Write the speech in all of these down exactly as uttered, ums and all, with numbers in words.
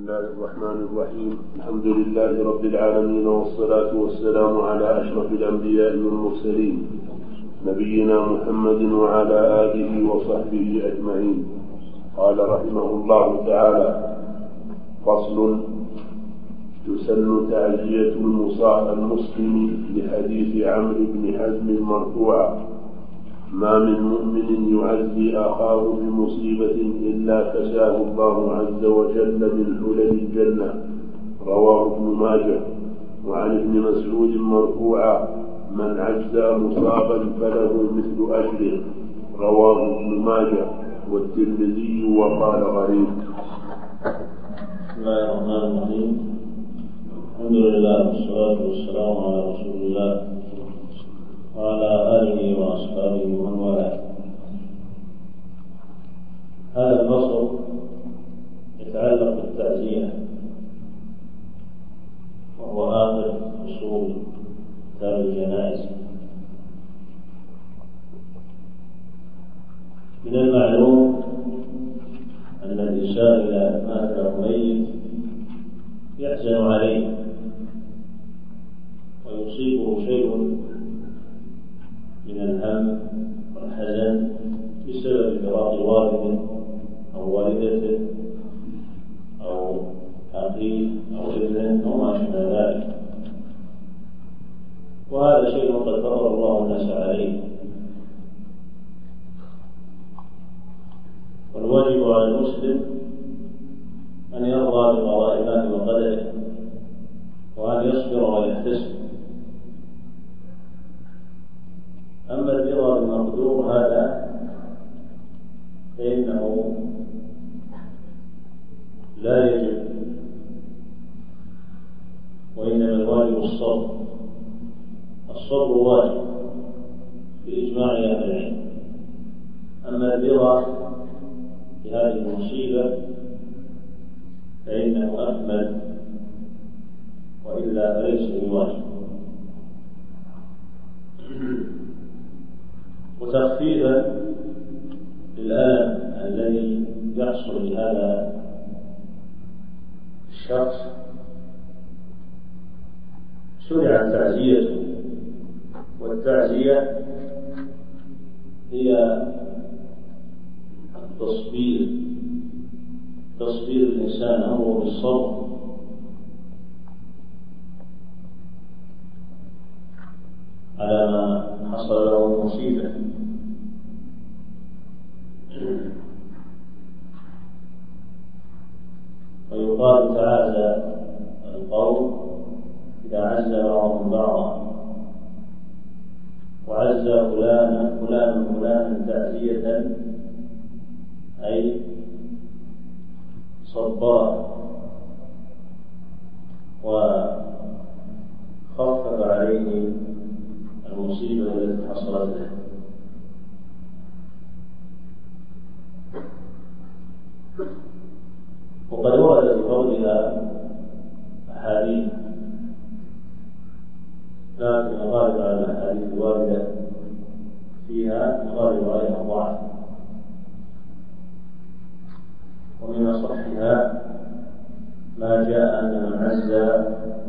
الله الرحمن الرحيم. الحمد لله رب العالمين، والصلاة والسلام على أشرف الأنبياء والمرسلين، نبينا محمد وعلى آله وصحبه أجمعين. قال رحمه الله تعالى: فصل: تسن تعزية المسلم لحديث عمرو بن حزم مرفوعا: ما من مؤمن يعزي أخاه بمصيبة إلا كساه الله عز وجل من حلل الجنة. رواه ابن ماجه. وعن ابن مسعود مرفوعا: من عزى مصابا فله مثل أجره. رواه ابن ماجه والترمذي وقال غريب. بسم الله الرحمن الرحيم. الحمد لله والصلاة والسلام على رسول الله وعلى آله وأصحابه ومن والاه. هذا الفصل يتعلق بالتعزية، وهو آخر فصول كتاب الجنائز. من المعلوم أن الإنسان إذا مات له ميت يحزن عليه ويصيبه شيء من الهم والحزن بسبب فراق والد أو والدته أو أخيه أو ابنه أو ما شابه ذلك، وهذا شيء قد فطر الله الناس عليه. والواجب على المسلم أن يرضى بقضاء الله وقدره، وأن يصبر ويحتسب. أما الرضا بالمقدور هذا فإنه لا يجب، وإنما الواجب الصبر. الصبر واجب بإجماع أهل العلم. أما الرضا بهذه المصيبة فإنه أكمل، وإلا فليس بواجب. وتخفيفا للألم الذي يحصل لهذا الشخص شرعت تعزيته، والتعزية هي التصبير، تصبير الإنسان أمره بالصبر على ما حصل له مصيبة. ويقال تعالى القوم إذا عز بعضهم بعضا، وعز فلانا فلان فلانا تعزية أي صبره وخفف عليه المصيبة التي حصلت له. وقد ورد في قولها أحاديث، لكن الغالب على الأحاديث الواردة فيها الغالب عليها ضعف، ومن أصحها ما جاء أن من عز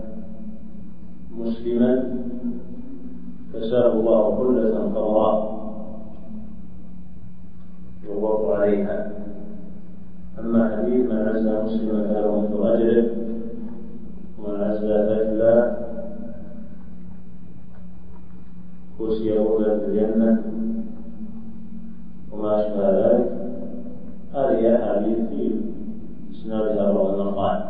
مسلما كساه الله حلة خضراء يغبط عليها. أما حديث من عز مسلما فله مثل أجره، ومن عز ذكلا كسي أولى في الجنة وما أشبه ذلك، هذه أحاديث في إسنادها بعض النقائص.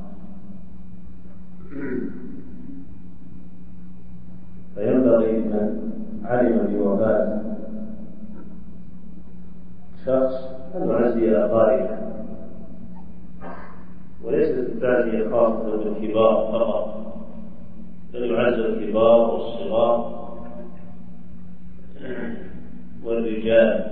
فينبغي من علم بوفاة شخص أن يعزي أقاربه، وليست التعزية خاصة بالكبار فقط، بل يعزى الكبار والصغار والرجال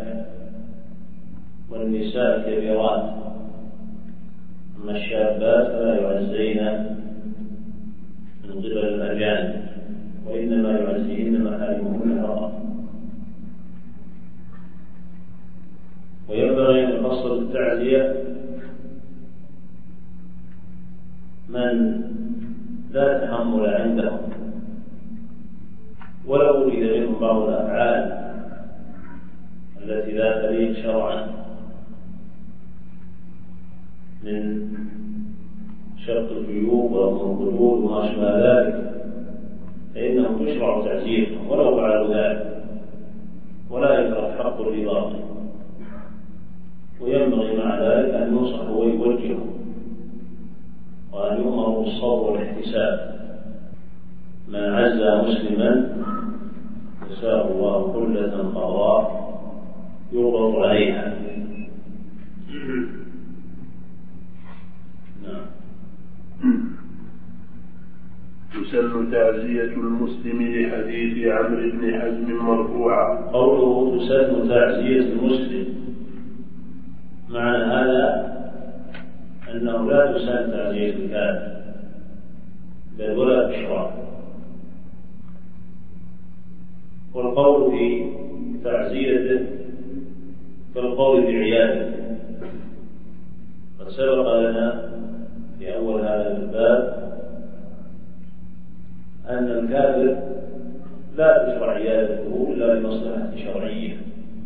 والنساء الكبيرات. أما الشابات فلا يعزين من قبل الأجانب، وإنما يعزيهن محارمهن فقط. وينبغي أن يفصل التعزية من لا تحمل عندهم ولو وجد منهم بعض الأفعال التي لا تليق شرعا من شق الجيوب والخدود وما شابه ذلك، فإنه يشرع تعزيرهم ولو فعلوا ذلك، ولا يترك حق الرضا، وينبغي مع ذلك أن ينصحوا ويوجهوا وأن يؤمروا بالصبر والاحتساب. من عز مسلما يسار الله كلة قضاء يغضب عليها. نعم. تسن تعزية المسلم لحديث عمرو بن حزم مرفوعا. قوله تسن تعزية المسلم، معنى هذا أنه لا تسن تعزية الكافر بل ولا تشرع. والقول في تعزيته كالقول في عيادته. قد سبق لنا في أول هذا الباب أن الكافر لا تشرع عيادته إلا لمصلحة شرعية،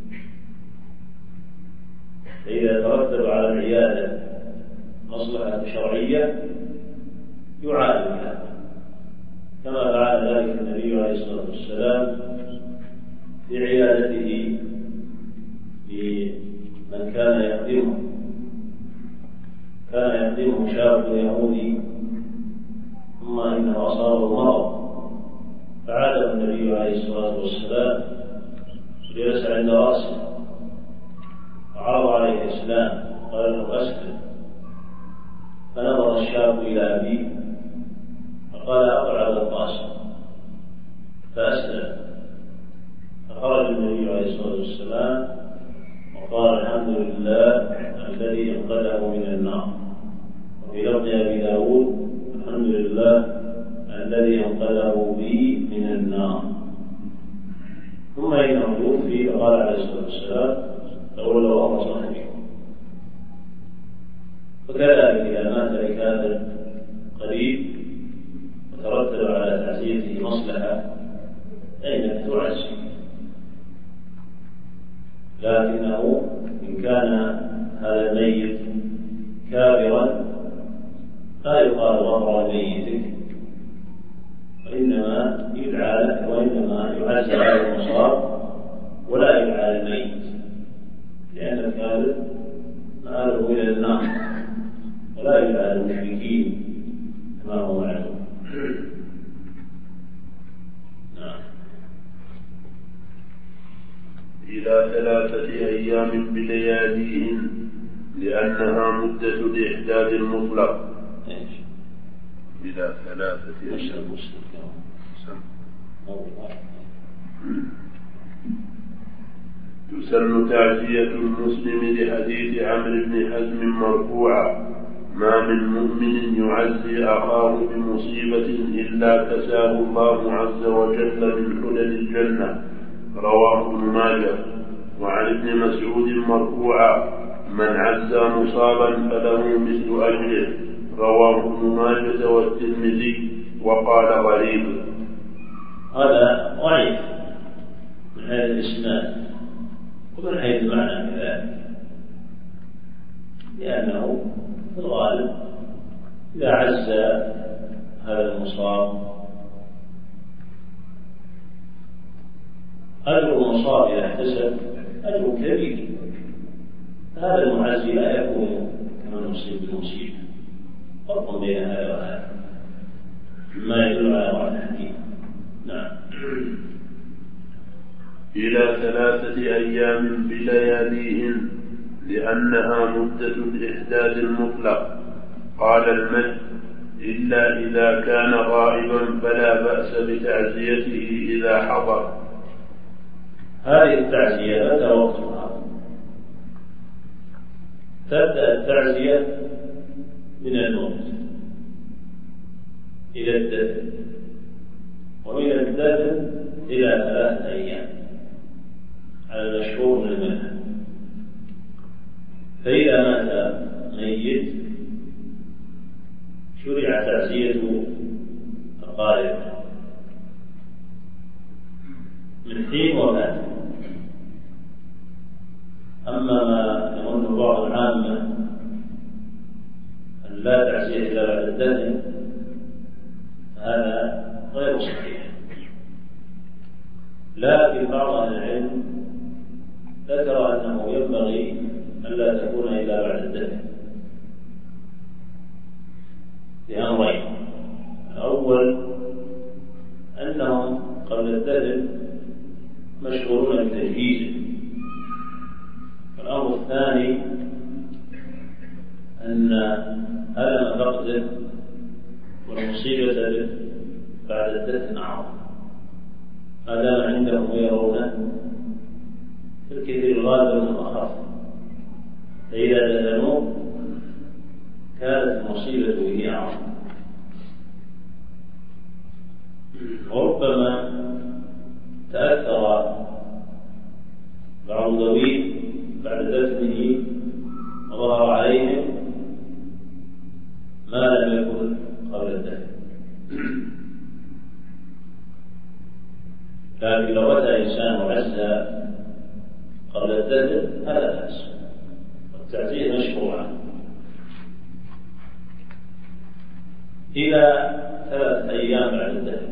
فإذا ترتب على العيادة مصلحة شرعية يعالجها، كما فعل ذلك النبي عليه الصلاة والسلام في عيادته لمن كان يخدمه. كان يخدمه شاب يهودي ثم إنه أصابه مرض، فعاده النبي عليه الصلاة والسلام جلس عند رأسه وعرض عليه الإسلام، قال له أسلم. فنظر الشاب إلى أبيه فقال أقعد القاسم، فأسلم. فخرج النبي عليه الصلاة والسلام وقال الحمد لله الذي انقذه من النار. وفي لفظ أبي داود الحمد لله الذي انقذه بي من النار. ثم إنه توفي فقال عليه الصلاة والسلام تولوا أمر صاحبكم. وكذلك إذا مات لكافر قريب وترتب على تعزيته مصلحة فإنك تعزي، لكنه إن كان هذا الميت كافرا لا يقال غفر لميتك، وإنما يدعى لك، وإنما يعزى على المصاب ولا يدعى للميت، لأن الكافر مآله إلى النار ولا يدعى للمشركين كما هو معلوم. إلى ثلاثة أيام بلياليهن لأنها مدة الإحداد المطلق. إلى ثلاثة أيام. تسن تعزية المسلم لحديث عمرو بن حزم مرفوعا: ما من مؤمن يعزي أخاه بمصيبة إلا كساه الله عز وجل من حلل الجنة. رواه ابن ماجه. وعن ابن مسعود مرفوعا: من عزى مصابا فله مثل أجره. رواه ابن ماجه والترمذي وقال غريب. هذا ضعيف من هذا الإسناد ومن حيث المعنى كذلك، لأنه في الغالب إذا عز هذا المصاب أجر المصاب إذا احتسب أجر كبير، هذا المعزي لا يكون كما نصيب بالمصيبة. فرق بين هذا وهذا ما يدل على بعض الحديث. نعم. إلى ثلاثة أيام بلياليهن لأنها مدة الإحداد المطلق. قال المجد: إلا إذا كان غائبا فلا بأس بتعزيته إذا حضر. هذه التعزية متى وقتها؟ تبدأ التعزية من الموت إلى الدفن، ومن الدفن إلى ثلاثة أيام على المشهور من المذهب. فإذا مات ميت شرع تشرع تعزية القارئ من حين وفاته. أما ما يظن بعض العامة أن لا تعزية إلا بعد الدفن هذا غير صحيح، لكن بعض أهل العلم ذكر أنه ينبغي أن لا تكون إلا بعد الدفن لأمرين: الأول أنهم قبل الدفن مشغولون بتجهيزه، والأمر الثاني أن ألم فقده والمصيبة به بعد الدفن أعظم، ما دام عندهم يرون في الكثير الغالب من الأخف، فإذا دفنوه كانت المصيبة به أعظم. وربما تأثر بعض ذويه بعد دفنه وظهر عليهم ما لم يكن قبل الدفن، لكن لو أتى إنسان وعزى قبل الدفن هذا بأس، والتعزية مشروعة إلى ثلاثة أيام بعد الدفن،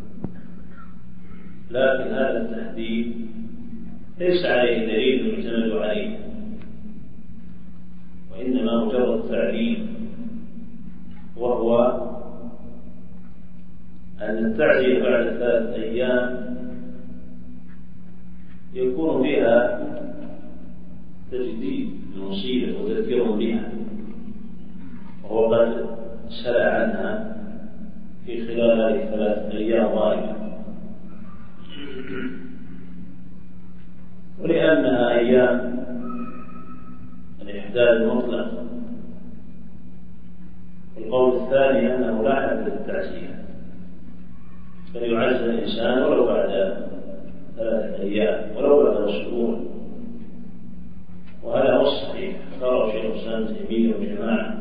لكن هذا التحديد ليس عليه دليل يعتمد عليه، وإنما مجرد تعليم، وهو أن التعزية بعد ثلاثة أيام يكون بها تجديد المصيبة وتذكير بها، وهو قد سأل عنها في خلال هذه الثلاث أيام غالبا، ولأنها أيام الإحداث المطلق. القول الثاني أنه لا حد للتعزية، فليعزى الإنسان ولو بعد ثلاثة أيام ولو بعد أسبوع، وهذا هو الصحيح، اختاره شيخ الإسلام ابن تيمية وجماعة.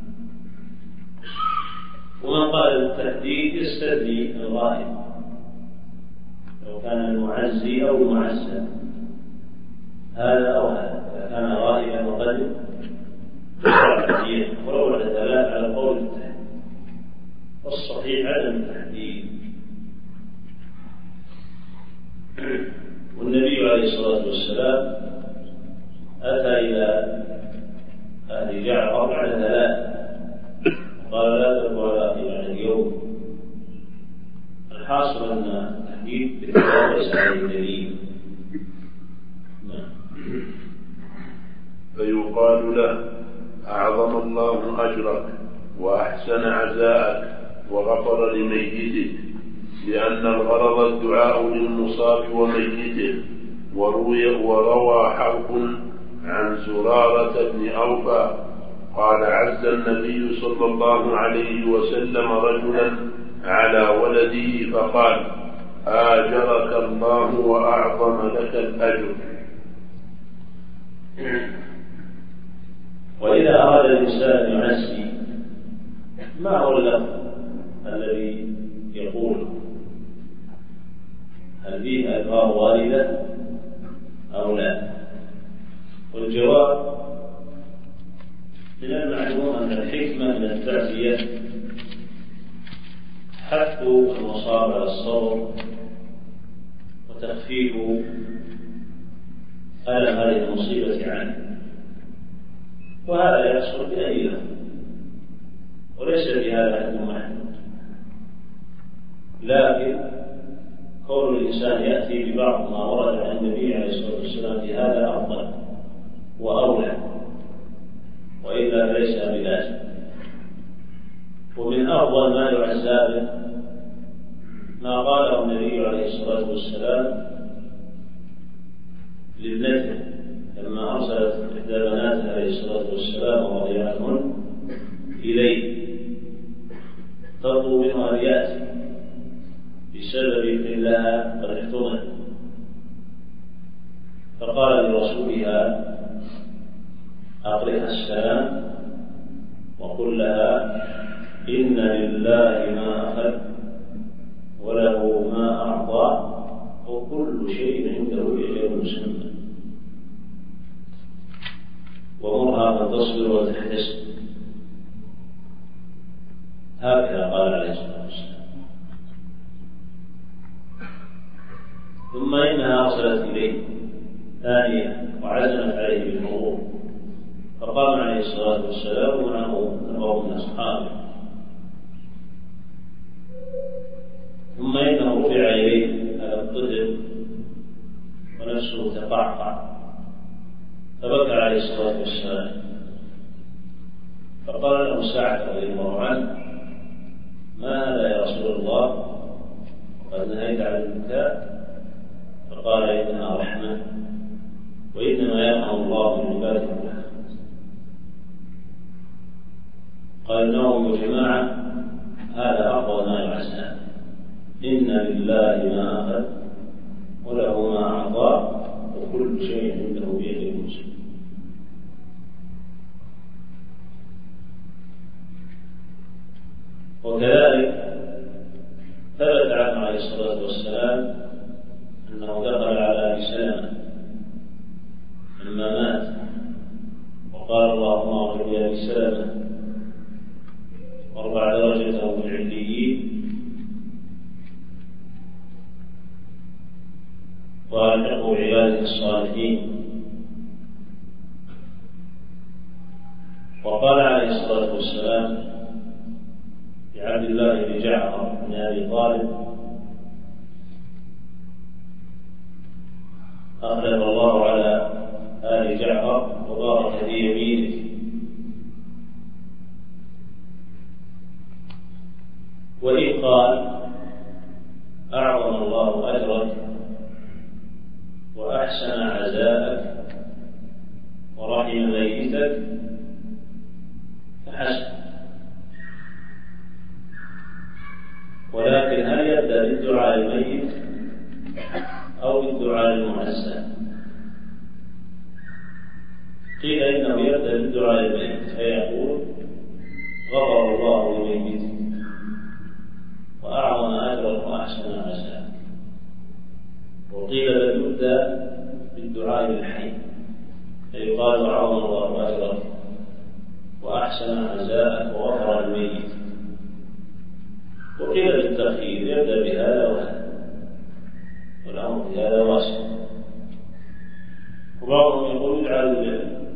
ومن قال بالتحديد يستثني الغائب لو كان المعزي أو المعزى، هذا أو هذا، إذا كان غائبا وقد تعزيه ولو بعد ثلاث على قول التحديد، والصحيح عدم التحديد. والنبي عليه الصلاة والسلام أتى إلى أهل جعفر بعد ثلاث قال لا تبقوا على أهل اليوم. الحاصل أن التحديد بالكتاب ليس عليه دليل. فيقال له: أعظم الله أجرك وأحسن عزاءك وغفر لميتك، لأن الغرض الدعاء للمصاب وميته. وروي وروى حرب عن زرارة بن أوفى قال: عز النبي صلى الله عليه وسلم رجلا على ولده فقال: آجرك الله وأعظم لك الأجر. وإذا أراد الإنسان أن يعزي، ما هو اللفظ الذي يقول؟ هل فيه ألفاظ واردة أو لا؟ والجواب: من المعلوم أن الحكمة من التعزية حث المصاب على الصبر وتخفيف ألم هذه المصيبة عنه، وهذا يحصل بأي لفظ وليس بهذا حد محدود، لكن كون الإنسان يأتي ببعض ما ورد عن النبي عليه الصلاة والسلام في هذا أفضل وأولى، وإلا ليس بلازم. ومن أفضل ما يعزى به ما قاله النبي عليه الصلاة والسلام لابنته لما أرسلت إحدى بناته عليه الصلاة والسلام وضيعتهن إليه تطلب منه أن يأتي بسبب ابن لها قد احتضن، فقال لرسولها: أقرئها السلام وقل لها إن لله ما أخذ وله ما أعطى وكل شيء عنده بأجل مسمى ومرها فتصبر وتحتسب. هكذا قال عليه الصلاة والسلام. ثم إنها أرسلت إليه ثانية وعزمت عليه بالمرور، فقام عليه الصلاة والسلام ومعه نفر من أصحابه. ثم إنه رفع إليه على الطفل ونفسه تقعقع، فبكى عليه الصلاة والسلام، فقال له سعد رضي الله عنه: ما هذا يا رسول الله؟ وقد نهيت عن البكاء. فقال: إنها رحمة، وإنما يرحم الله من عباده الرحمة. قال النووي: يا جماعة، هذا أفضل ما يعزى. إن لله ما أخذ وله ما أعطى وكل شيء عنده بيده مسلم. وكذلك ثبت عنه عليه الصلاة والسلام أنه دخل على أبي سلمة لما مات وقال: اللهم اغفر لأبي سلمة وارفع درجته في العليين وألحقه بعبادك الصالحين. وقال عليه الصلاة والسلام لعبد الله بن جعفر بن أبي طالب: أخلف الله على آل جعفر وبارك في يمينك. وإن قال: أعظم الله أجرك وأحسن عزاءك ورحم ميتك فحسن. ولكن هل يبدأ بالدعاء الميت أو بالدعاء المعزى؟ قيل إنه يبدأ بالدعاء الميت فيقول: غفر الله لميتك وأعظم أجرك وأحسن عزاءك. وقيل بل يبدأ بالدعاء الحي فيقال: أعظم الله أجرك وأحسن عزاءك وغفر الميت. وقيل بالتأخير يبدأ بهذا وهذا، والأمر في هذا واسع. وبعضهم يقول: يجعل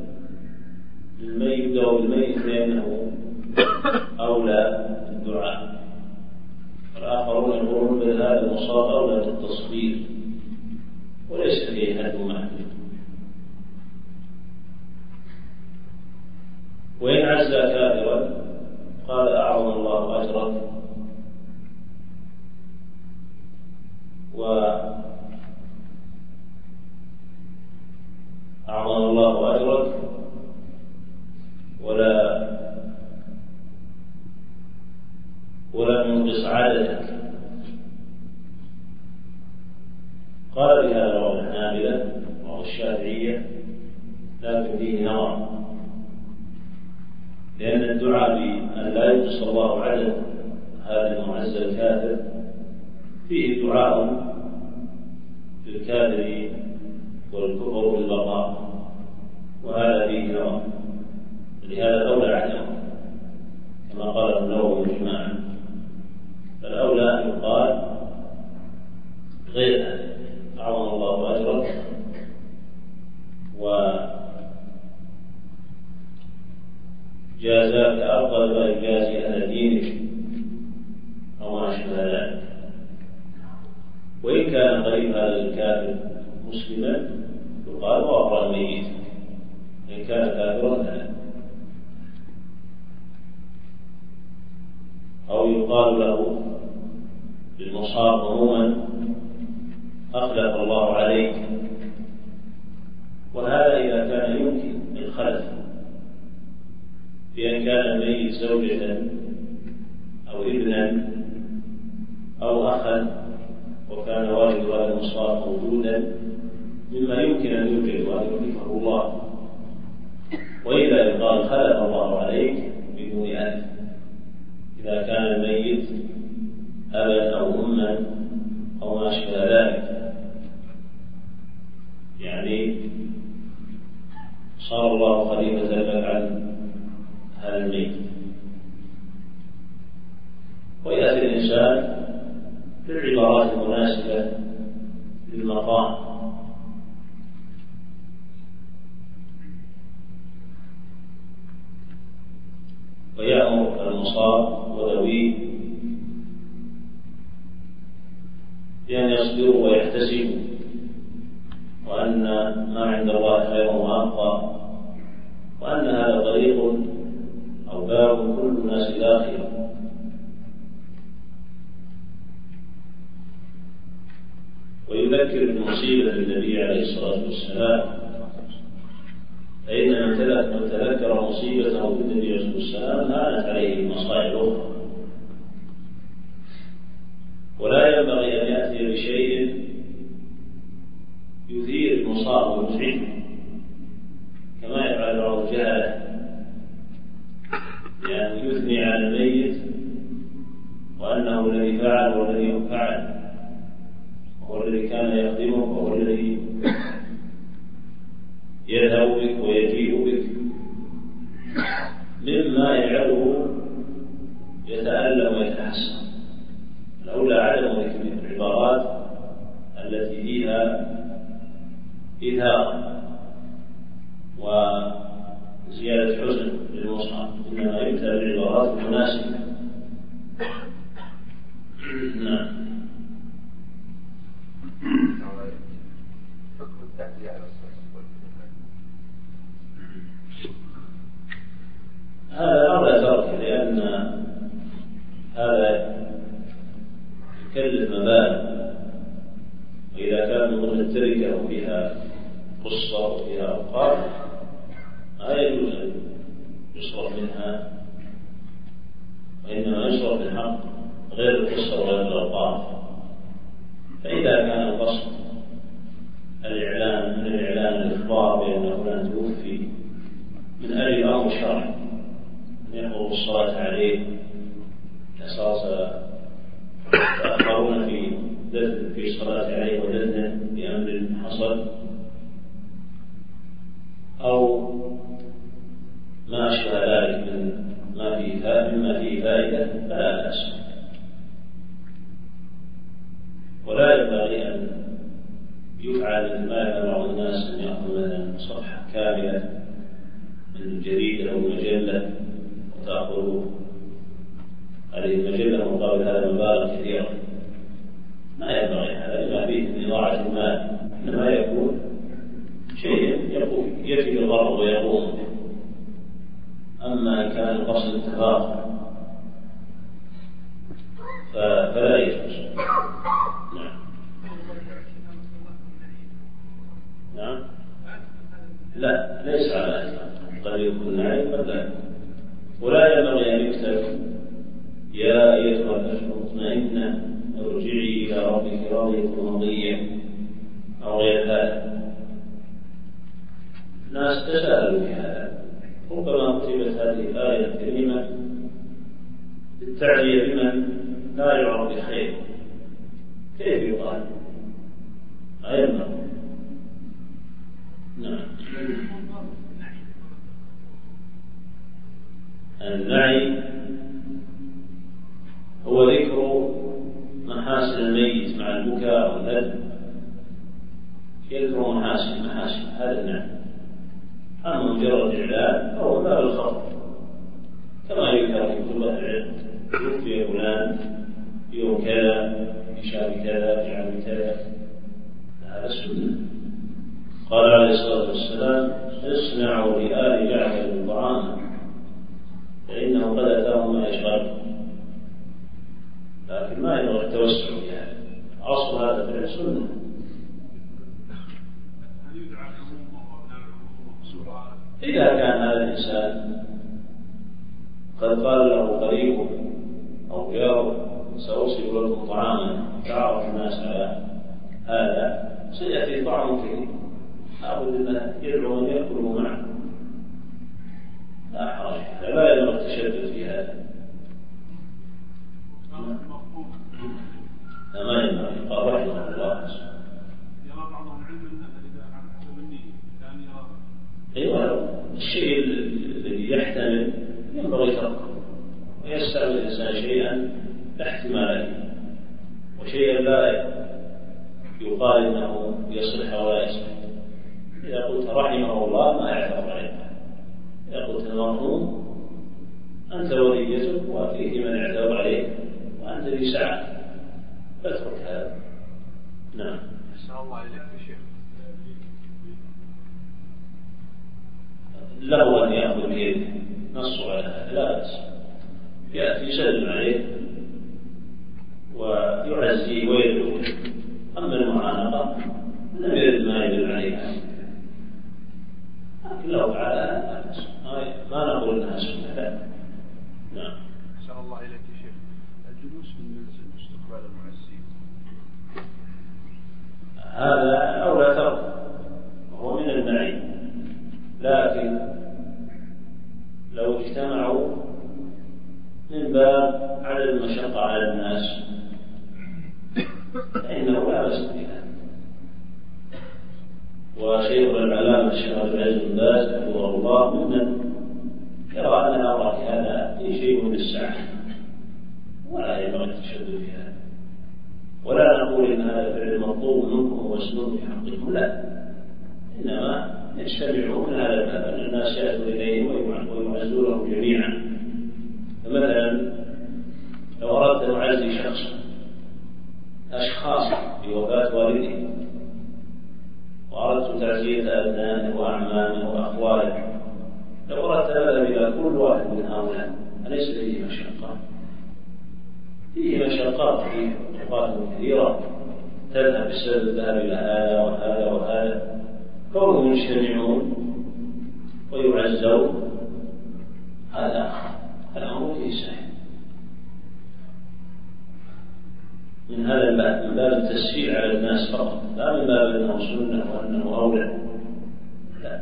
للميت أو الميت لأنه أولى بالدعاء، والآخرون يقولون بل هذا المصاب أولى بالتصوير وليس فيه حد محدود. وإن عز كافرا قال: أعظم الله أجرك وأعظم الله أجرك ولا ولا ينقص عادتك. قال بهذا رواه الحنابلة والشافعية، لكن فيه نظر، لأن الدعاء بأن لا ينقص الله عدد هذا المعز الكافر فيه دعاء للكافر والكفر بالبقاء، وهذا فيه نظر، لهذا أولى عدمه كما قال النووي إجماعا. فالأولى أن يقال غير هذا: أعظم الله أجرك وجازاك أفضل ما يجازي أهل دينك أو ما أشبه ذلك. وإن كان قريب هذا الكافر مسلما يقال: وغفر الميت. إن كان كافرا فلا. أو يقال له بالمصاب عموما: أخلف الله عليك. وهذا إذا كان يمكن الخلف، بأن كان الميت زوجة أو ابنا أو أخا وكان والد هذا المصاب موجودا، مما يمكن أن يوجد وأن يخلفه الله. وإذا يقال: خلف الله عليك بدون ألف، إذا كان الميت أبا أو أما أو ما أشبه ذلك، يعني صار الله خليفة لك عن هذا الميت، ويأتي الإنسان بالعبارات المناسبة للمقام، ويأمر المصاب وذويه بأن يصبروا ويحتسبوا، وأن ما عند الله خير وأبقى، وأن هذا طريق أو باب كل الناس داخله. ويذكر بمصيبة النبي عليه الصلاة والسلام، فإن من تذكر مصيبته بالنبي عليه الصلاة والسلام هانت عليه مصائب أخرى، ولا ينبغي أن يأتي بشيء يثير المصاب ويزعجه كما يفعل بعض الجهلة، يعني يثني على الميت وأنه الذي فعل والذي فعل، هو الذي كان يخدمه، وهو الذي يذهب بك ويجيء بك، مما يجعله يتألم ويتحسن. الأولى عدم ذكر العبارات التي فيها إثارة وزيادة حزن للمصحف، إنما يبتلى بالعبارات المناسبة. نعم. هذا أمر ترك، لأن هذا يكلف مبالغ، وإذا كان من ضمن التركة وفيها قصة وفيها أوقات ما يجوز أن يصرف منها، وإنما يصرف الحق غير القصة وغير الأوقات. فإذا كان القصد الإعلان من الإعلان الإخبار بأن فلان توفي من أجل أمر شرعي أن يحضروا الصلاة عليه أساس تأخرون في دفن في الصلاة عليه ودفنه بأمر حصل، أو ما أشبه ذلك من ما فيه فائدة مما فيه فائدة فلا بأس. ولا ينبغي أن يفعل مثل ما يفعل بعض الناس، أن يأخذ مثلا صفحة كاملة من جريدة أو مجلة وتأخذ هذه المجلة مقابل هذا مبالغ كثيرة. ما ينبغي هذا، لما فيه من إضاعة المال، إنما يكون شيء يقوم يكفي الغرض ويقوم به. أما إن كان القصد التفاخر فلا يجوز. نعم. نعم. لا، ليس على إطلاق، قد يكون نعيم قد لا. ولا ينبغي أن يكتب يا أيتها النفس المطمئنة ارجعي إلى ربك راضية مرضية أو غير هذا. الناس تساءلوا في هذا، ربما كتبت هذه الآية الكريمة للتعلية بمن لا يعرف بخير، كيف يقال؟ أيضا. نعم. النعي هو ذكر محاسن الميت مع البكاء والندم، يذكر محاسن محاسن هذا النعي. أما مجرد إعلان فهو باب الخطر، كما يذكر في كتب العلم توفي فلان يوم كذا في شهر كذا في عام كذا، هذا السنة. قال عليه الصلاة والسلام اصنعوا لآل جعفر طعاما فإنه قد أتاهم ما يشغل، لكن ما ينبغي التوسع في هذا. أصل هذا في السنة. إذا كان هذا الإنسان قد قال له قريبه أو جاره سأوصل لكم طعاما تعرف الناس على هذا، سيأتي طعام كريم أعبد الله يدعو من يأكله معه، لا حرج، لا ينبغي التشدد في هذا. يستعمل الإنسان شيئا لا احتمال له وشيئا لا يقال إنه يصلح ولا يصلح. إذا قلت رحمه الله ما يعتبر عليه. إذا قلت المرحوم أنت وليته وفيه من يعتبر عليه وأنت ذي سعة فاترك هذا. نعم. أحسن الله إليك يا شيخ. له أن يأخذ بيده نص على هذا لا بأس، يأتي يسلم عليه ويعزيه ويدعو. أما المعانقة لم يرد ما يدل عليها، لكن لو فعل هذا ما نقول أنها سنة لا. نعم. أحسن الله إليك يا شيخ. الجلوس في المنزل استقبال المعزين هذا أولى ترك وهو من النعيم، لكن لو اجتمعوا من باب عدم المشقة على الناس فإنه لا بأس بها. وشيخ العلامة الشيخ عبد العزيز بن باز حفظه الله ممن يرى أن الأمر في هذا في شيء من السعة ولا ينبغي التشدد في هذا، ولا نقول إن هذا فعل مطلوب منكم ومسنون في حقكم، لا، إنما يجتمعون من هذا الباب أن الناس يأتوا إليه ويعزونهم جميعا. فمثلا لو أردت أن أعزي شخص أشخاص بوفاة والده وأردت تعزية أبنائه وأعمامه وأخواله، لو أردت هذا إلى كل واحد من هؤلاء أليس فيه مشقة؟ فيه مشقات فيه مشقات كثيرة تذهب بسبب الذهاب إلى هذا وهذا وهذا. كونهم يجتمعون ويعزون هذا الأمر فيه سهل. من هذا الباب، من باب التسهيل على الناس فقط، لا من باب أنه سنة وأنه أولى، لا.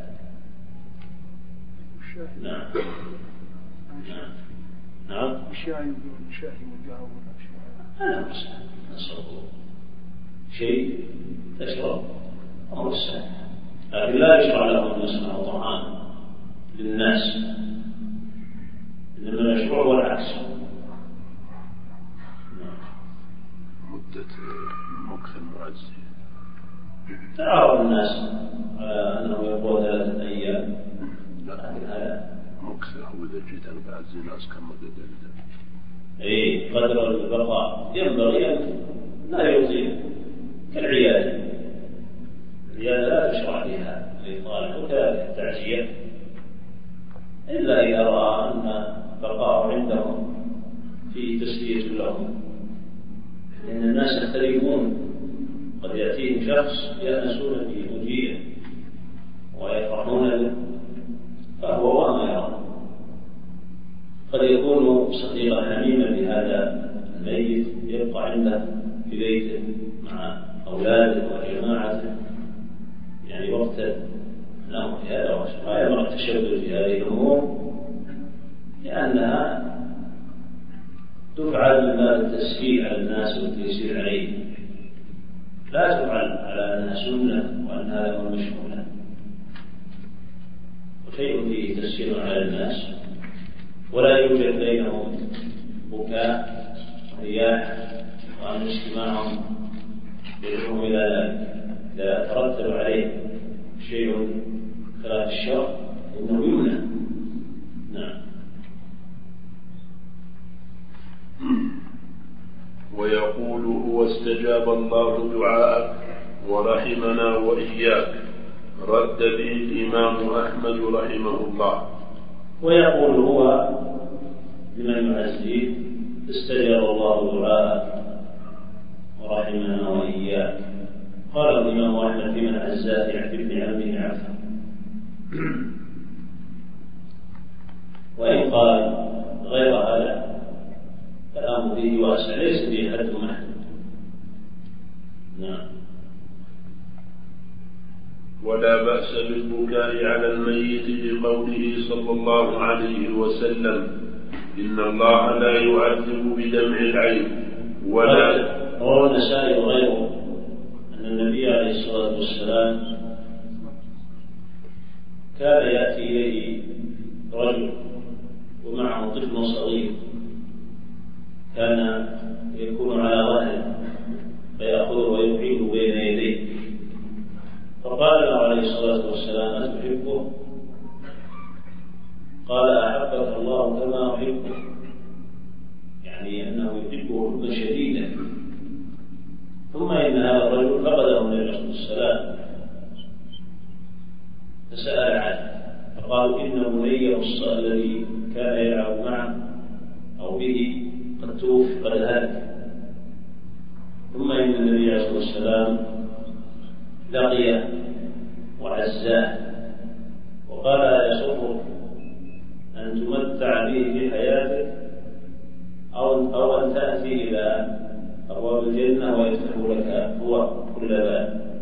نعم. نعم. نعم. الشاي والشاي والقهوة هذا مسهل، نصره شيء تشرب أمر السهل، لكن لا يشرع لهم أن يصنعوا طعام للناس، إنما المشروع هو العكس. مدة مكث المعزي تعرف الناس على أنه يقول ثلاثة أيام، لكن هذا مكثه إذا جيت أنا بعزي ناس كم مدة أي قدر البقاء ينبغي أن لا يطيل كالعيادة. العيادة لا تشرع فيها لإطالة وكذلك التعزية إلا إذا رأى أن بقاء عندهم فيه تسلية لهم، لأن الناس يختلفون، قد يأتيهم شخص يأنسون به مجيئا ويفرحون به فهو وما يرى، قد يكون صديقا حميما لهذا الميت يبقى عنده في بيته مع أولاده وجماعته، يعني وقت الأمر في هذا الوقت ما ينبغي التشدد في هذه الأمور، لأنها تفعل من باب التسهيل على الناس والتيسير عليهم، لا تفعل على أنها سنة وأن هذا هو المشروع، وشيء فيه تسهيل على الناس ولا يوجد بينهم بكاء ورياح وأن اجتماعهم يدعوهم إلى ذلك. إذا ترتب عليه شيء خلاف الشرع إنه يمنع. نعم. ويقول هو استجاب الله دعاءك ورحمنا وإياك، رد به الإمام أحمد رحمه الله. ويقول هو لمن يعزيه استجاب الله دعاءك ورحمنا وإياك. قال الإمام أحمد لمن عزاه يعفي ابن عمه عفا. وإن قال غير هذا فالأمر فيه واسع ليس فيه حد محدود. نعم. ولا بأس بالبكاء على الميت لقوله صلى الله عليه وسلم إن الله لا يعذب بدمع العين ولا. روى النسائي وغيره أن النبي عليه الصلاة والسلام كان يأتي إليه رجل ومعه طفل صغير كان يكون على ظهره فيأخذه ويقيم بين يديه، فقال له عليه الصلاة والسلام: أتحبه؟ قال: أحبك الله كما أحبه، يعني أنه يحبه حبا شديدا. ثم إن هذا الرجل فقده النبي عليه الصلاة والسلام فسأل عنه، فقالوا: إن بنيه الذي كان يلعب معه أو به قد توفي قد هلك. ثم إن النبي عليه الصلاة والسلام لقيه وعزاه وقال: يسرك أن تمتع به في حياتك أو أو أن تأتي إلى أبواب الجنة ويفتح لك هو كل باب.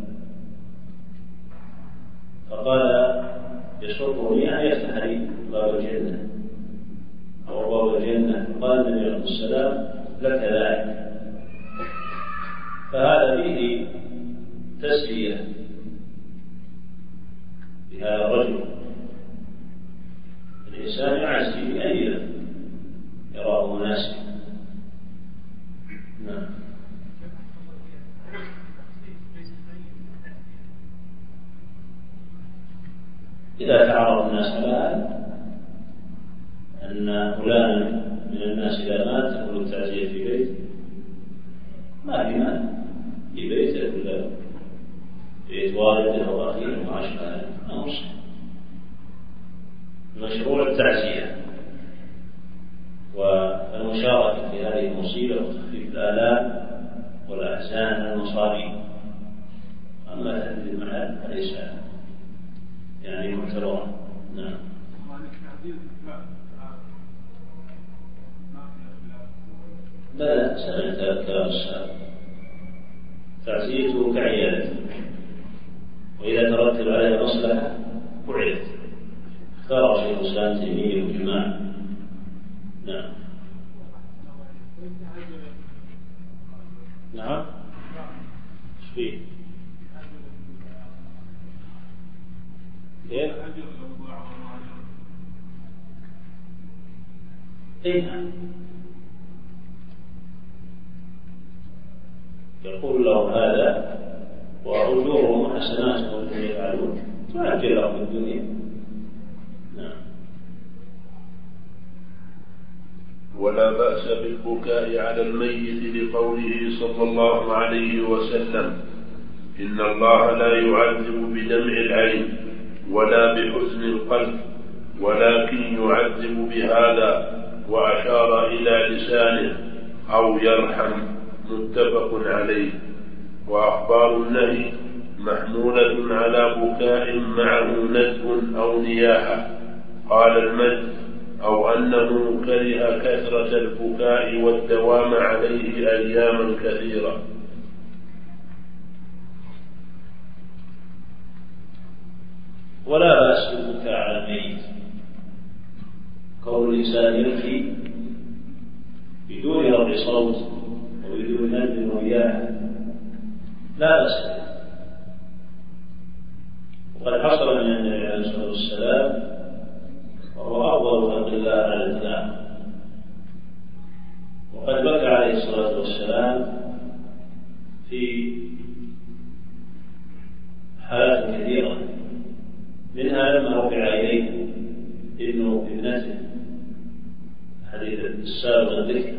فقال: يسرني أن يفتح لي باب الجنة أو أبواب الجنة. قال النبي عليه الصلاة والسلام: لك ذلك. فهذا فيه تسلية بهذا الرجل. الإنسان يعزي بأي ذنب يراه مناسبا. نعم. إذا تعرف الناس على هذا أن فلانا من الناس إذا مات تكون التعزية في بيته، ما في مانع في بيته ولا بيت والده أو أخيه وما أشبه ذلك، أمر مشروع التعزية والمشاركة في هذه المصيبة وتخفيف الآلام والأحزان المصابين. أما تحديد المحل فليس يعني معتبرا. نعم. لا سمعت كلام السابق، تعزيته كعيادته، وإذا ترتب عليها مصلحة فعلت. اختار شيخ الإسلام تيمية وجماعة. نعم. نعم. ايش فيه؟ كيف؟ اي نعم. يقول له هذا وأجورهم وحسناتهم الذين يفعلون تعجل لهم في الدنيا. نعم. ولا بأس بالبكاء على الميت لقوله صلى الله عليه وسلم: إن الله لا يعذب بدمع العين ولا بحزن القلب ولكن يعذب بهذا، وأشار إلى لسانه أو يرحم، متفق عليه. وأخبار النهي محمولة على بكاء معه ندب أو نياحة. قال المجد: أو أنه كره كثرة البكاء والدوام عليه أياما كثيرة. ولا بأس بالبكاء على الميت، كون الإنسان يبكي بدون رفع صوت وبدون ندب ونياحة لا بأس. وقد حصل من النبي عليه الصلاة والسلام وهو أفضل خلق الله على الإطلاق، وقد بكى عليه الصلاة والسلام في حالات كثيرة، منها لما رفع إليه ابن ابنته حديث السابق الذكر،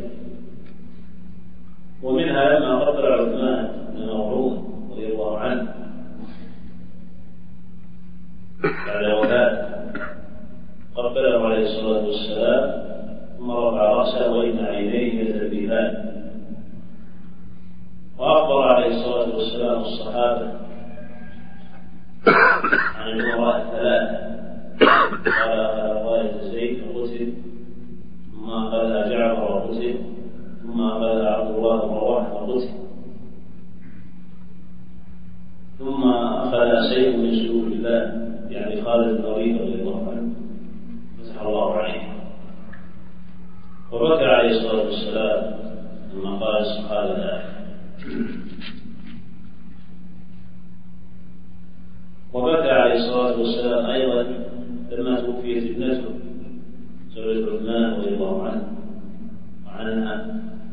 ومنها لما قتل عثمان بن مظعون رضي الله عنه بعد وفاته، قبله عليه الصلاة والسلام ثم رفع رأسه وإن عينيه يذهبان. وأخبر عليه الصلاة والسلام الصحابة عن الأمراء الثلاثة، قال: أخذ راية زيد فقتل، ثم أخذ جعفر وقتل، ثم أخذ عبد الله بن رواحة وقتل، ثم أخذ سيف من سيوف الله يعني خالد بن الوليد رضي الله عنه فتح الله عليه. وبكى عليه الصلاة والسلام لما قال الصحابة ذلك. وبكى عليه الصلاة والسلام أيضا لما توفيت ابنته زوجة عثمان رضي الله عنه وعنها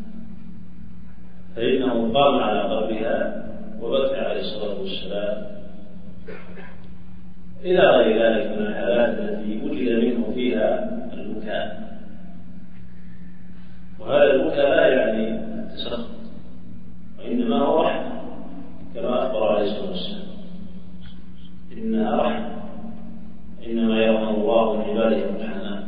أنه قام على قبرها وبكى عليه الصلاة والسلام إلى غير ذلك من الحالات التي وجد منه فيها البكاء. وهذا البكاء لا يعني التسخط، وإنما هو رحمة كما أخبر عليه الصلاة والسلام، إنها رحمة، إنما يرحم الله من عباده الرحمن.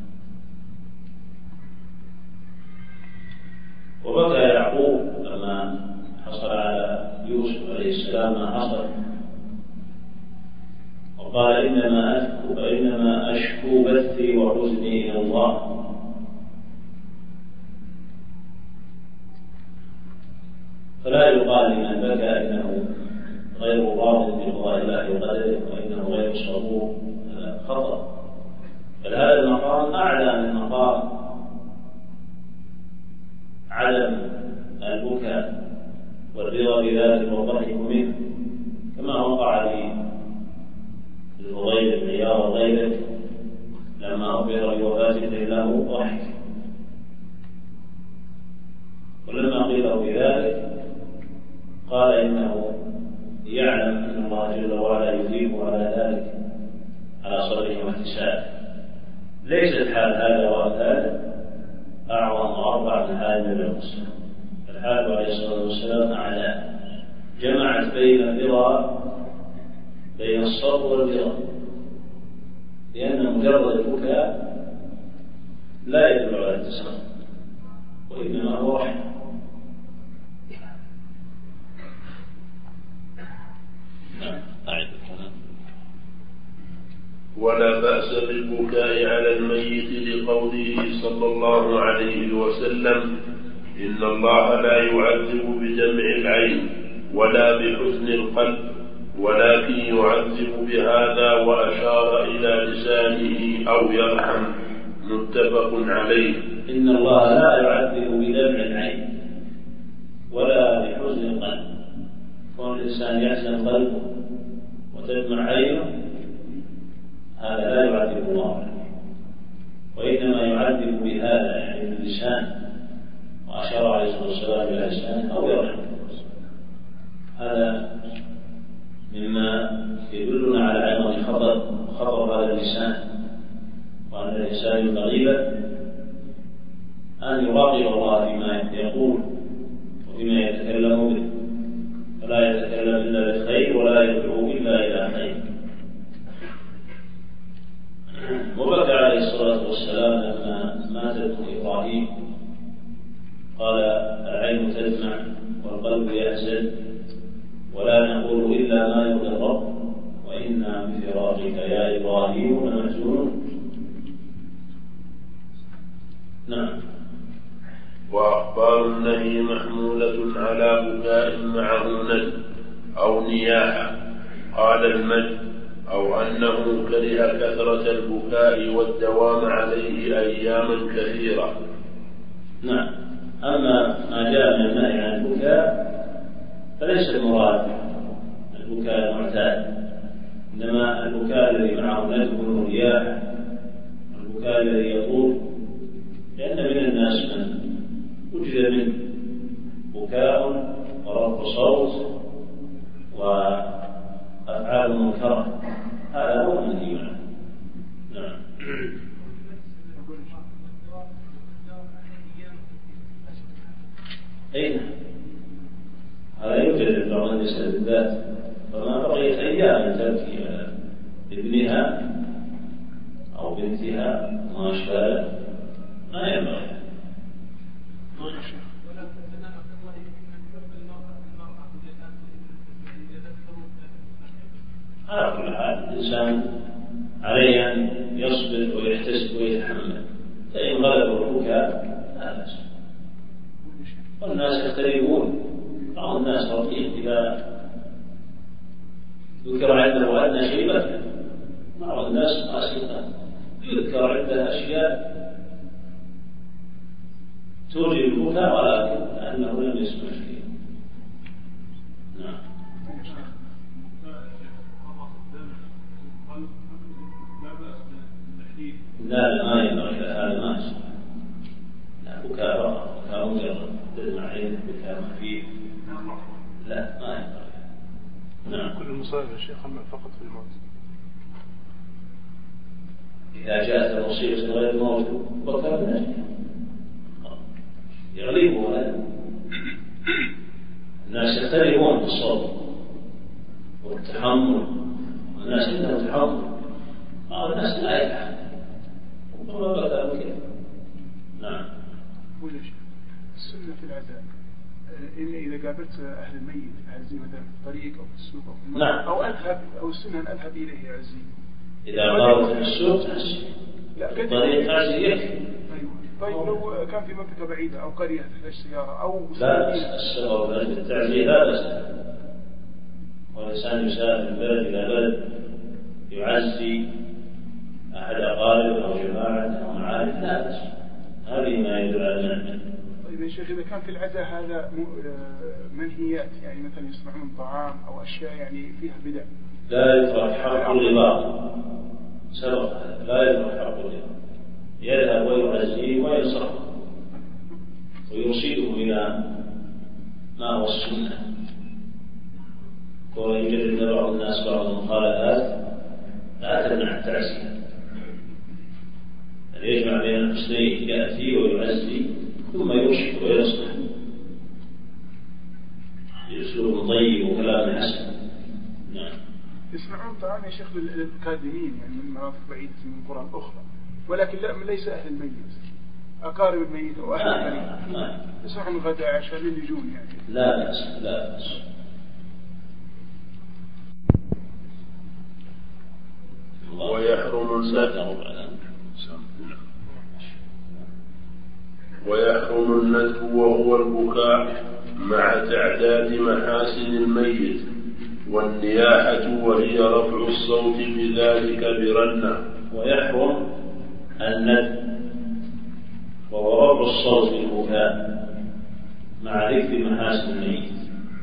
وبكى يعقوب لما حصل على يوسف عليه السلام ما حصل، وقال إنما أشكو إنما أشكو بثي وحزني إلى الله. فلا يقال لمن بكى إنه غير راض بقضاء الله وقدره وإنه غير صبور، هذا خطأ. بل هذا المقام أعلى من مقام عدم البكاء والرضا بذلك والضحك منه، كما وقع للفضيل بن عياض وغيره لما أخبر بوفاة له ضحك، ولما قيل له بذلك قال إنه يعلم أن الله جل وعلا يجيب على ذلك على صدره واحتسابه. ليست حال هذا وهذا أعظم وأربع من حال النبي عليه الصلاة والسلام. الحال عليه الصلاة والسلام أعلى، جمعت بين الرضا بين الصبر والرضا، لأن مجرد البكاء لا يدل على التسخط وإنما هو رحمة. ولا بأس بالبكاء على الميت لقوله صلى الله عليه وسلم إن الله لا يعذب بدمع العين ولا بحزن القلب ولكن يعذب بهذا وأشار إلى لسانه أو يرحم، متفق عليه. إن الله لا يعذب بدمع العين ولا بحزن القلب، كون الإنسان يحزن قلبه وتدمع عينه هذا لا يعذب الله، وإنما يعذب بهذا يعني باللسان، وأشار عليه الصلاة والسلام إلى لسانه أو يرحم. هذا مما يدلنا على عظم خطر خطر هذا اللسان، وأن الإنسان ينبغي أن يراقب الله فيما يقول وفيما يتكلم به، فلا يتكلم إلا بالخير ولا يدعو إلا إلى خير. وبكى عليه الصلاة والسلام لما مات ابن إبراهيم، قال العين تدمع والقلب يحزن ولا نقول إلا ما يرضي الرب وإنا بفراقك يا إبراهيم لمحزونون. نعم. وأخبار النهي محمولة على بكاء معه ند أو نياحة. قال المجد أو أنه كره كثرة البكاء والدوام عليه أياما كثيرة. نعم. أما ما جاء من النهي عن البكاء فليس المراد البكاء المعتاد، إنما البكاء الذي معه ندب ورياح، البكاء الذي يطول، لأن من الناس من وجد منه بكاء ورفع صوت وأفعال منكرة، هذا هو المنهي عنه. نعم. أين هذا يوجد في بعض النساء بالذات، فما بقيت أيام تبكي على ابنها أو بنتها ما أشبه ما ينبغي. على كل حال الإنسان عليه أن يصبر ويحتسب ويتحمل، فإن غلب البكاء لا بأس. والناس يختلفون، بعض الناس رقيق إذا ذكر عنده أدنى شيء بكى، بعض الناس قاسية يذكر عنده أشياء توجب البكاء ولكن لأنه لم يسمع شيء. نعم. لا لا ما ينبغي هذا ما يصح، لا بكاء فقط، بكاء مجرد. تجمع عينك بكلام خفيف لا ما ينبغي. نعم. كل المصائب يا شيخ أما فقط في الموت. إذا جاءت المصيبة غير الموت بكى بالنجم يغلبه هذا. الناس يختلفون في الصبر والتحمل، الناس عندهم تحمل، هذا الناس لا يتحمل وما بكى بكى. نعم. ولا شيء السنة في العزاء إني إذا قابلت أهل الميت أعزي مثلا في الطريق أو في السوق أو في نعم. أو أذهب أو السنة أن أذهب إليه أعزي. إذا قابلت في السوق تعزي، في الطريق تعزي يكفي. طيب لو كان في منطقة بعيدة أو قرية تحتاج سيارة أو لا السبب من التعزية لا بأس، والإنسان يسافر من بلد إلى بلد يعزي أحد أقاربه أو جماعة أو معارف لا بأس، هذه ما يدل على المنع. طيب يا شيخ إذا كان في العزاء هذا منهيات يعني مثلا يصنعون طعام أو أشياء يعني فيها بدع لا يترك حق الغبار سبب لا يترك حق الغبار، يذهب ويعزيه وينصره ويرشده إلى ما هو السنة. ويجرد بعض الناس بعض المخالفات لا تمنع التعزية، يجمع بين الحسنين يأتي ويعزي ثم يرشد وينصح بأسلوب طيب وكلام حسن. نعم. يصنعون طعام يا شيخ للكادمين يعني من مناطق بعيدة من القرى الأخرى، ولكن لا ليس أهل الميت، أقارب الميت أو أهل الميت يصنعون غداء عشاء للجون يعني. لا بأس لا بأس. ويحرم الندب ويحرم الندب وهو البكاء مع تعداد محاسن الميت، والنياحة وهي رفع الصوت بذلك برنة. ويحرم الندب وهو رفع الصوت بالبكاء مع ذكر محاسن الميت،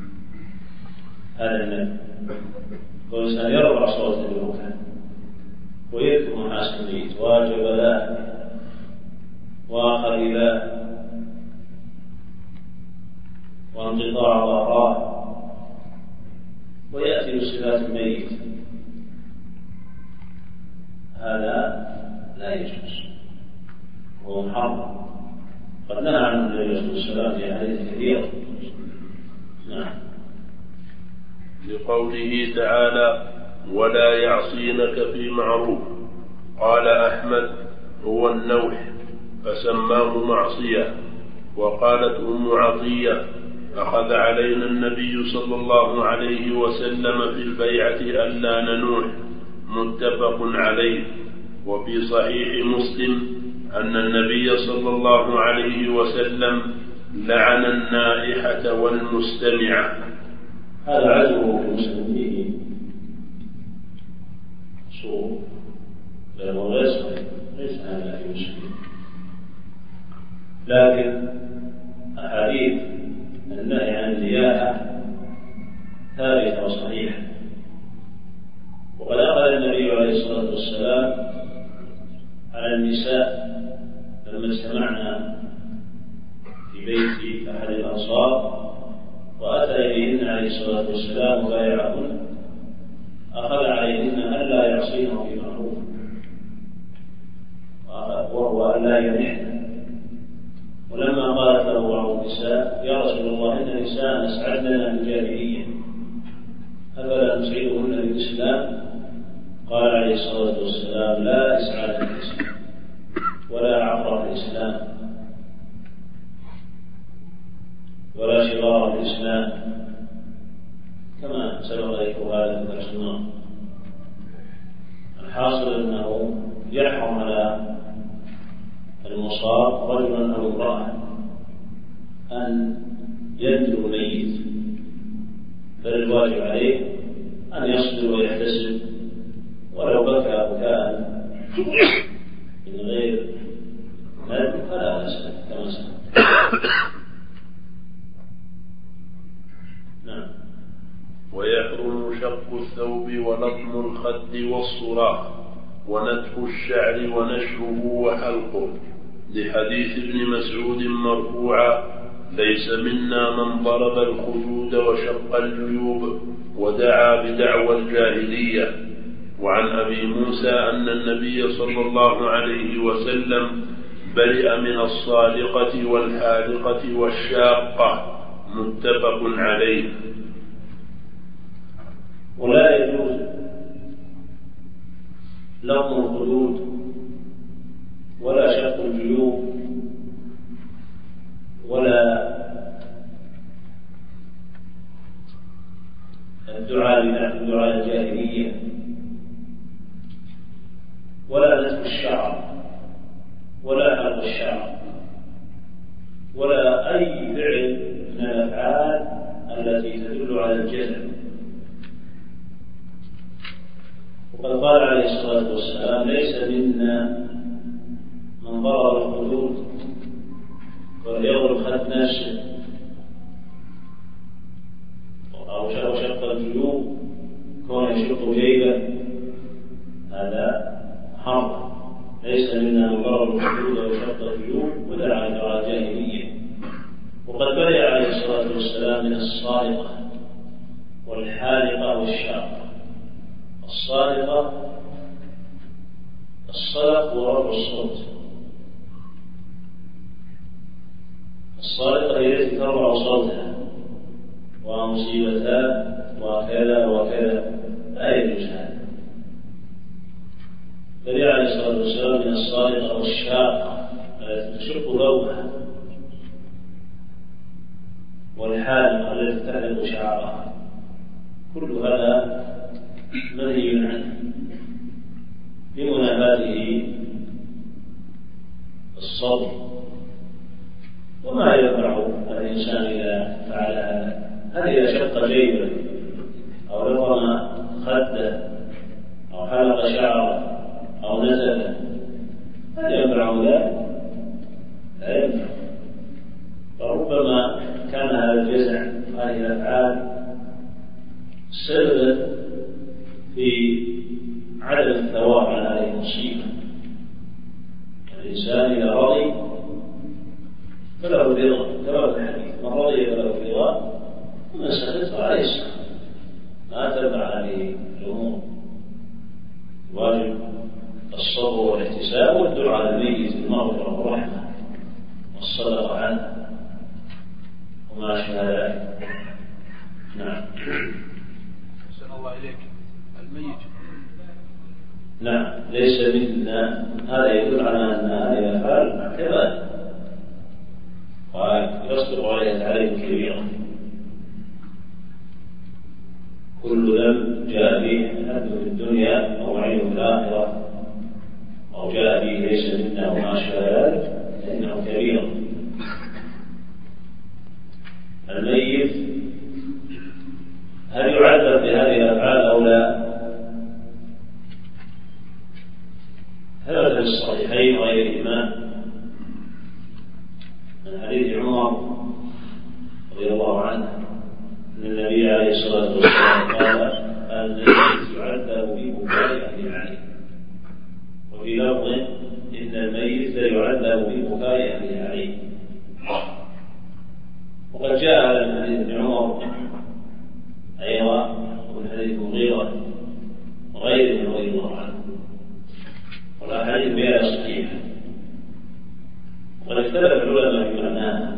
هذا الندب. والإنسان يرفع صوته بالبكاء ويذكر محاسن الميت واجب له وآخر له وانقطاع ضراه، ويأتي بصفات الميت، هذا لا يجوز وهو محرم، قد نهى عنه النبي صلى الله عليه وسلم في أحاديث كثيرة. نعم. لقوله تعالى ولا يعصينك في معروف، قال أحمد هو النوح فسماه معصية. وقالت أم عطية أخذ علينا النبي صلى الله عليه وسلم في البيعة ألا ننوح، متفق عليه. وفي صحيح مسلم أن النبي صلى الله عليه وسلم لعن النائحة والمستمعة. هذا عزمه في المسلمين صور لأنه غير صحيح، ليس هذا في مسلم، لكن أحاديث النهي عن النياحة ثابتة وصحيحة. وقد أخذ النبي عليه الصلاة والسلام على النساء لما اجتمعنا في بيت أحد الأنصار وأتى إليهن عليه الصلاة والسلام وبايعهن، أخذ عليهن ألا يعصينه في معروف وهو ألا ينحن. ولما قالت له بعض النساء يا رسول الله إن نساء أسعدنا بالجاهلية أفلا نسعدهن بالإسلام؟ قال عليه الصلاة والسلام لا إسعاد في الإسلام ولا عقر في الإسلام ولا شغار في الإسلام، كما سبق ذكر هذا في درس النار. الحاصل أنه يحرم على المصاب رجلا أو امرأة أن يدلو الميت، بل الواجب عليه أن يصبر ويحتسب، ولو بكى بكاء من غير ندب فلا بأس كما سبق. نعم. ويحرم شق الثوب ولطم الخد والصراخ ونتف الشعر ونشره وحلقه، لحديث ابن مسعود مرفوعا ليس منا من ضرب الخدود وشق الجيوب ودعا بدعوى الجاهلية. وعن أبي موسى أن النبي صلى الله عليه وسلم برئ من الصالقة والحالقة والشاقة. متفق عليه. ولا يجوز لطم الخدود ولا شق الجيوب ولا الدعاء بدعاء الجاهلية ولا نتف الشعر ولا حلق الشعر ولا أي فعل من الأفعال التي تدل على الجزع. وقد قال عليه الصلاة والسلام ليس منا من ضرب الخدود وليضرب خد نفسه أو شق الجيوب كون يشق جيبه، هذا حرام. ليس منا من ضرب الخدود وشق الجيوب ودعا بدعاء الجاهلية. وقد برئ عليه الصلاة والسلام من الصالقة والحالقة والشاقة. الصالقة الصلق ورفع الصوت. الصالقة هي التي ترفع صوتها ومصيبتها وكذا وكذا، لا يجوز هذا. برئ عليه الصلاة والسلام من الصالقة والشاقة التي تشق ثوبها والحالقة التي تحلق شعرها. كل هذا منهي عنه بمنافاته الصبر. وما ينفع الإنسان إذا فعل هذا؟ هذا إذا شق جيبه أو لطم خده أو حلق شعره أو نزله، هل ينفع ذلك؟ لا ينفع. فربما كان هذا الجزع هذه الأفعال سببا في عدم الثواب على هذه المصيبة. الإنسان إذا رضي فله الرضا كما في الحديث: من رضي فله الرضا ومن سخط فعليه السخط. ما تنفع هذه الأمور. واجب الصبر والاحتساب والدعاء على الميت بالمغفرة والرحمة والصدقة عنه وما أشبه ذلك. نعم. أحسن الله إليك. الميت نعم ليس منا، هذا يدل على أن هذه الأفعال كذلك ويصدق عليها تعليم كبيرا. كل ذنب جاء به الحد في الدنيا أو عين في الآخرة أو جاء به ليس منا وما أشبه ذلك فإنه كبير. الميت هل يعذب بهذه الأفعال أو لا؟ ثبت في الصحيحين وغيرهما من حديث عمر رضي الله عنه أن النبي عليه الصلاة والسلام قال: الميت يعذب ببكاء أهل عليه. وفي لفظ: إن الميت يعذب ببكاء أهل عليه. وقد جاء هذا من حديث ابن عمر أيضا ومن حديث المغيرة وغيره رضي الله عنه، والأحاديث بها صحيحة. وقد اختلف العلماء في معناها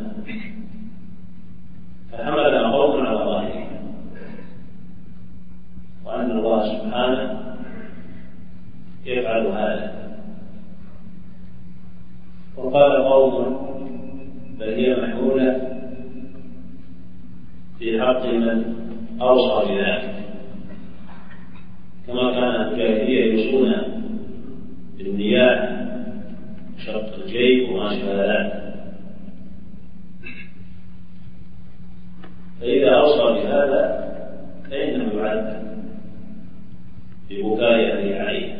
فحملها قوم على ظاهره، وأن الله سبحانه يفعل هذا. وقال قوم: بل هي محمولة في حق من أوصى بذلك، كما كان الجاهلية يوصون بالنياح شق الجيب وما شابه ذلك. فإذا أوصى بهذا فإنه يعذب ببكاء أهله عليه،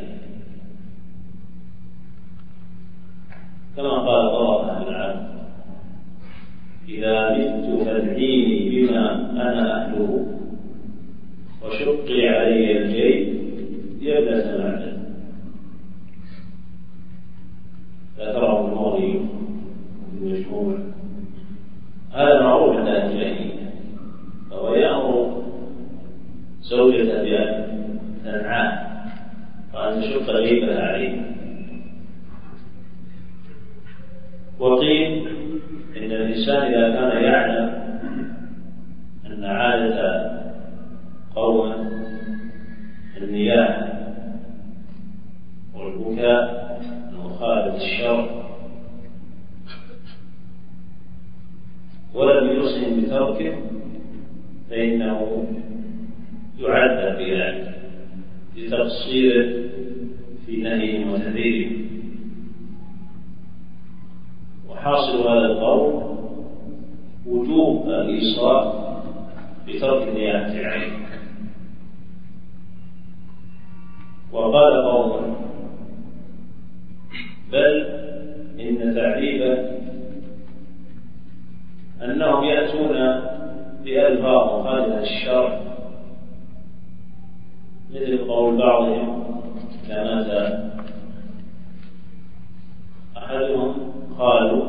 كما قال طلبة بن عبد: إذا مت فادعيني بما أنا أهله وشقي علي الجيب يا ابنة معدن. ذكره المغني المجموع هذا معروف عند أهل الجاهلية. فهو يأمر زوجته بأن تنعاه وأن تشق غيبها عليه. وقيل إن الإنسان إذا كان يعلم أن عادة قوم النياحة والبكاء مخالف الشرع ولم يوصهم بتركه فإنه يعذب بذلك لتقصيره في نهيه وتحذيره. وحاصل هذا القول وجوب الإيصاء بترك النياحة عليه. وقال قوم بل إن تعذيبه أنهم يأتون بألفاظ مخالفة الشرع، مثل قول بعضهم إذا مات أحدهم قالوا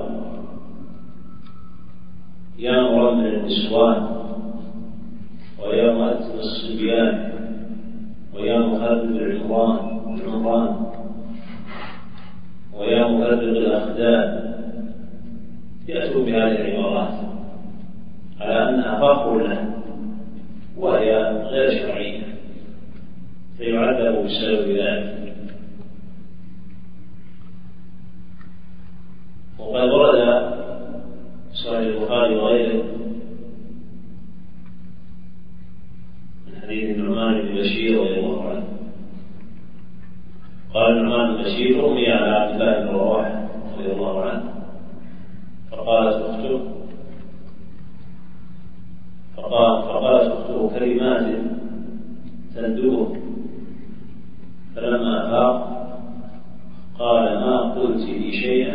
يا مرمل النسوان ويا مؤثر الصبيان ويا مخرب العمران العمران ويا مفرغ الأخدان، يأتوا بهذه العبارات على أنها فخر له وهي غير شرعية فيعذب بسبب ذلك. وقد ورد في صحيح البخاري وغيره من حديث النعمان بن بشير رضي الله عنه قال النعمان بن بشير رمي على عبد الله بن رواحة رضي الله عنه فقالت أخته فقال فقالت أخته كلمات تندبه، فلما أفاق قال ما قلت لي شيئا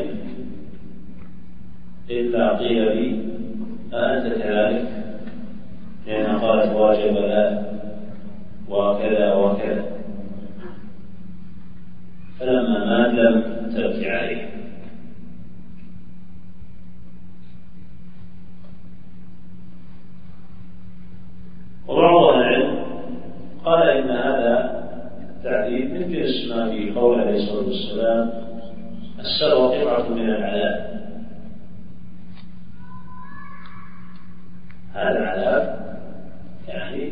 إلا قيل لي أأنت كذلك؟ لأنها قالت واجب لا وكذا وكذا، فلما مات لم تبكي عليه. وبعض أهل العلم قال إن هذا التعذيب من جنس ما في قول عليه الصلاة والسلام السر قطعة من العذاب. هذا العذاب يعني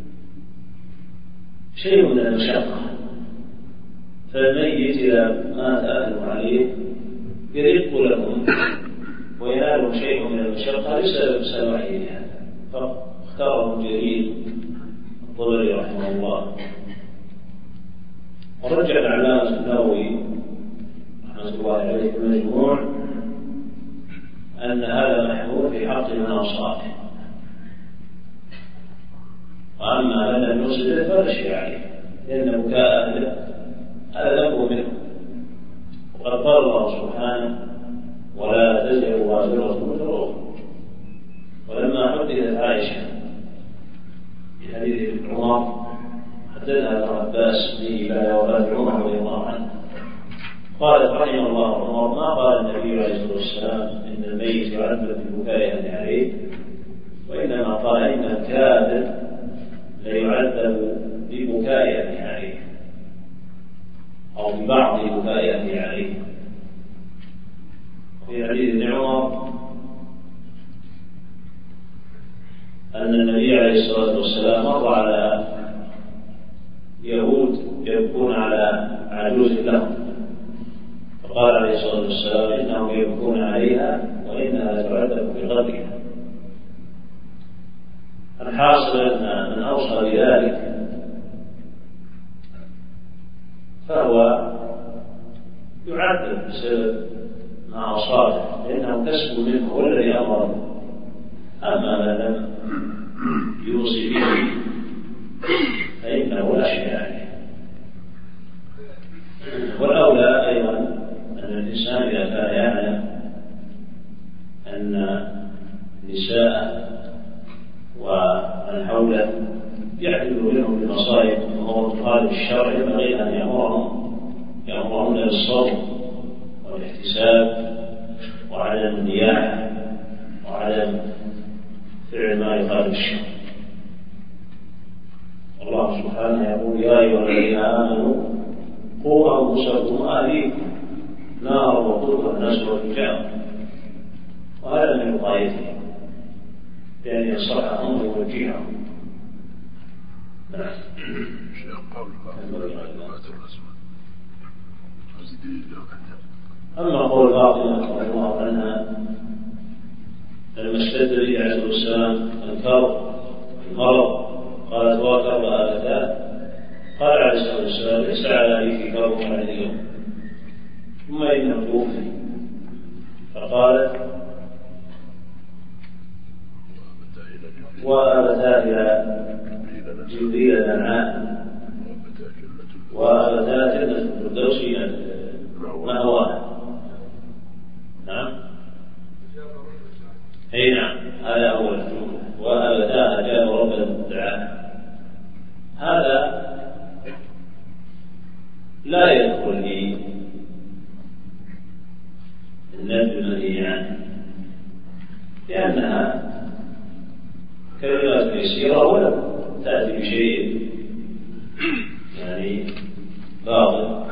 شيء من المشقة، فالميت إذا مات أهله عليه يرق لكم وينالهم شيء من المشقة لسبب سماحه هذا، فاختاره جرير الطبري رحمه الله. ورجع العلامة النووي رحمة الله عليه في المجموع أن هذا محمول في حق من أوصافه، وأما من لم يوصله فلا شيء عليه، لأن بكاء أهله هذا ذنبه منه. وقد قال الله سبحانه ولا تزر وازرة وزر أخرى. ولما حدثت عائشة في حديث ابن عمر حدثها ابن عباس به بعد وفاة عمر رضي الله عنه قالت رحمه الله عمر ما قال النبي عليه الصلاة والسلام إن الميت يعذب ببكائه عليه، وإنما قال إن الكافر ليعذب ببكائه عليه أو ببعض بكائه عليه. في حديث ابن عمر أن النبي عليه الصلاة والسلام مر على يهود يبكون على عجوز لهم، فقال عليه الصلاة والسلام إنهم يبكون عليها وإنها تعذب في قبرها. الحاصل أن من أوصى بذلك فهو يعذب بسبب ما أصابه لأنه كسب منه هو الذي أمره. أما من لم يوصي به فإنه لا شيء عليه. والأولى أيضا أن الإنسان إذا كان يعلم أن النساء ومن حوله يحدث منهم بالمصائب وهو مخالف الشرع ينبغي أن يأمرهم يأمرون بالصوم والاحتساب وعدم النياحة وعدم عدم فعل ما يخالف الشرع. الله سبحانه يقول يا أيها الذين آمنوا قوا أنفسكم وأهليكم نارا وقودها الناس والحجارة، وهذا من وقايته بأن ينصحهم ويوجههم. نعم. أما قول فاطمة رضي الله عنها لما اشتد به عليه الصلاة والسلام الكرب المرض قالت وكرب آلتان، قال عليه الصلاة والسلام ليس على لي في كرب على اليوم، ثم إنه توفي. فقالت وآبتا إلى جبريل الأنعام وآبتا جنة الفردوس مأواه. نعم أي نعم، هذا أول جملة، وآبتا أجاب رب الدعاء. هذا لا يدخل لي النبي الذي عنه، لأنها كلمات يسيرة ولم تأتي بشيء يعني باطل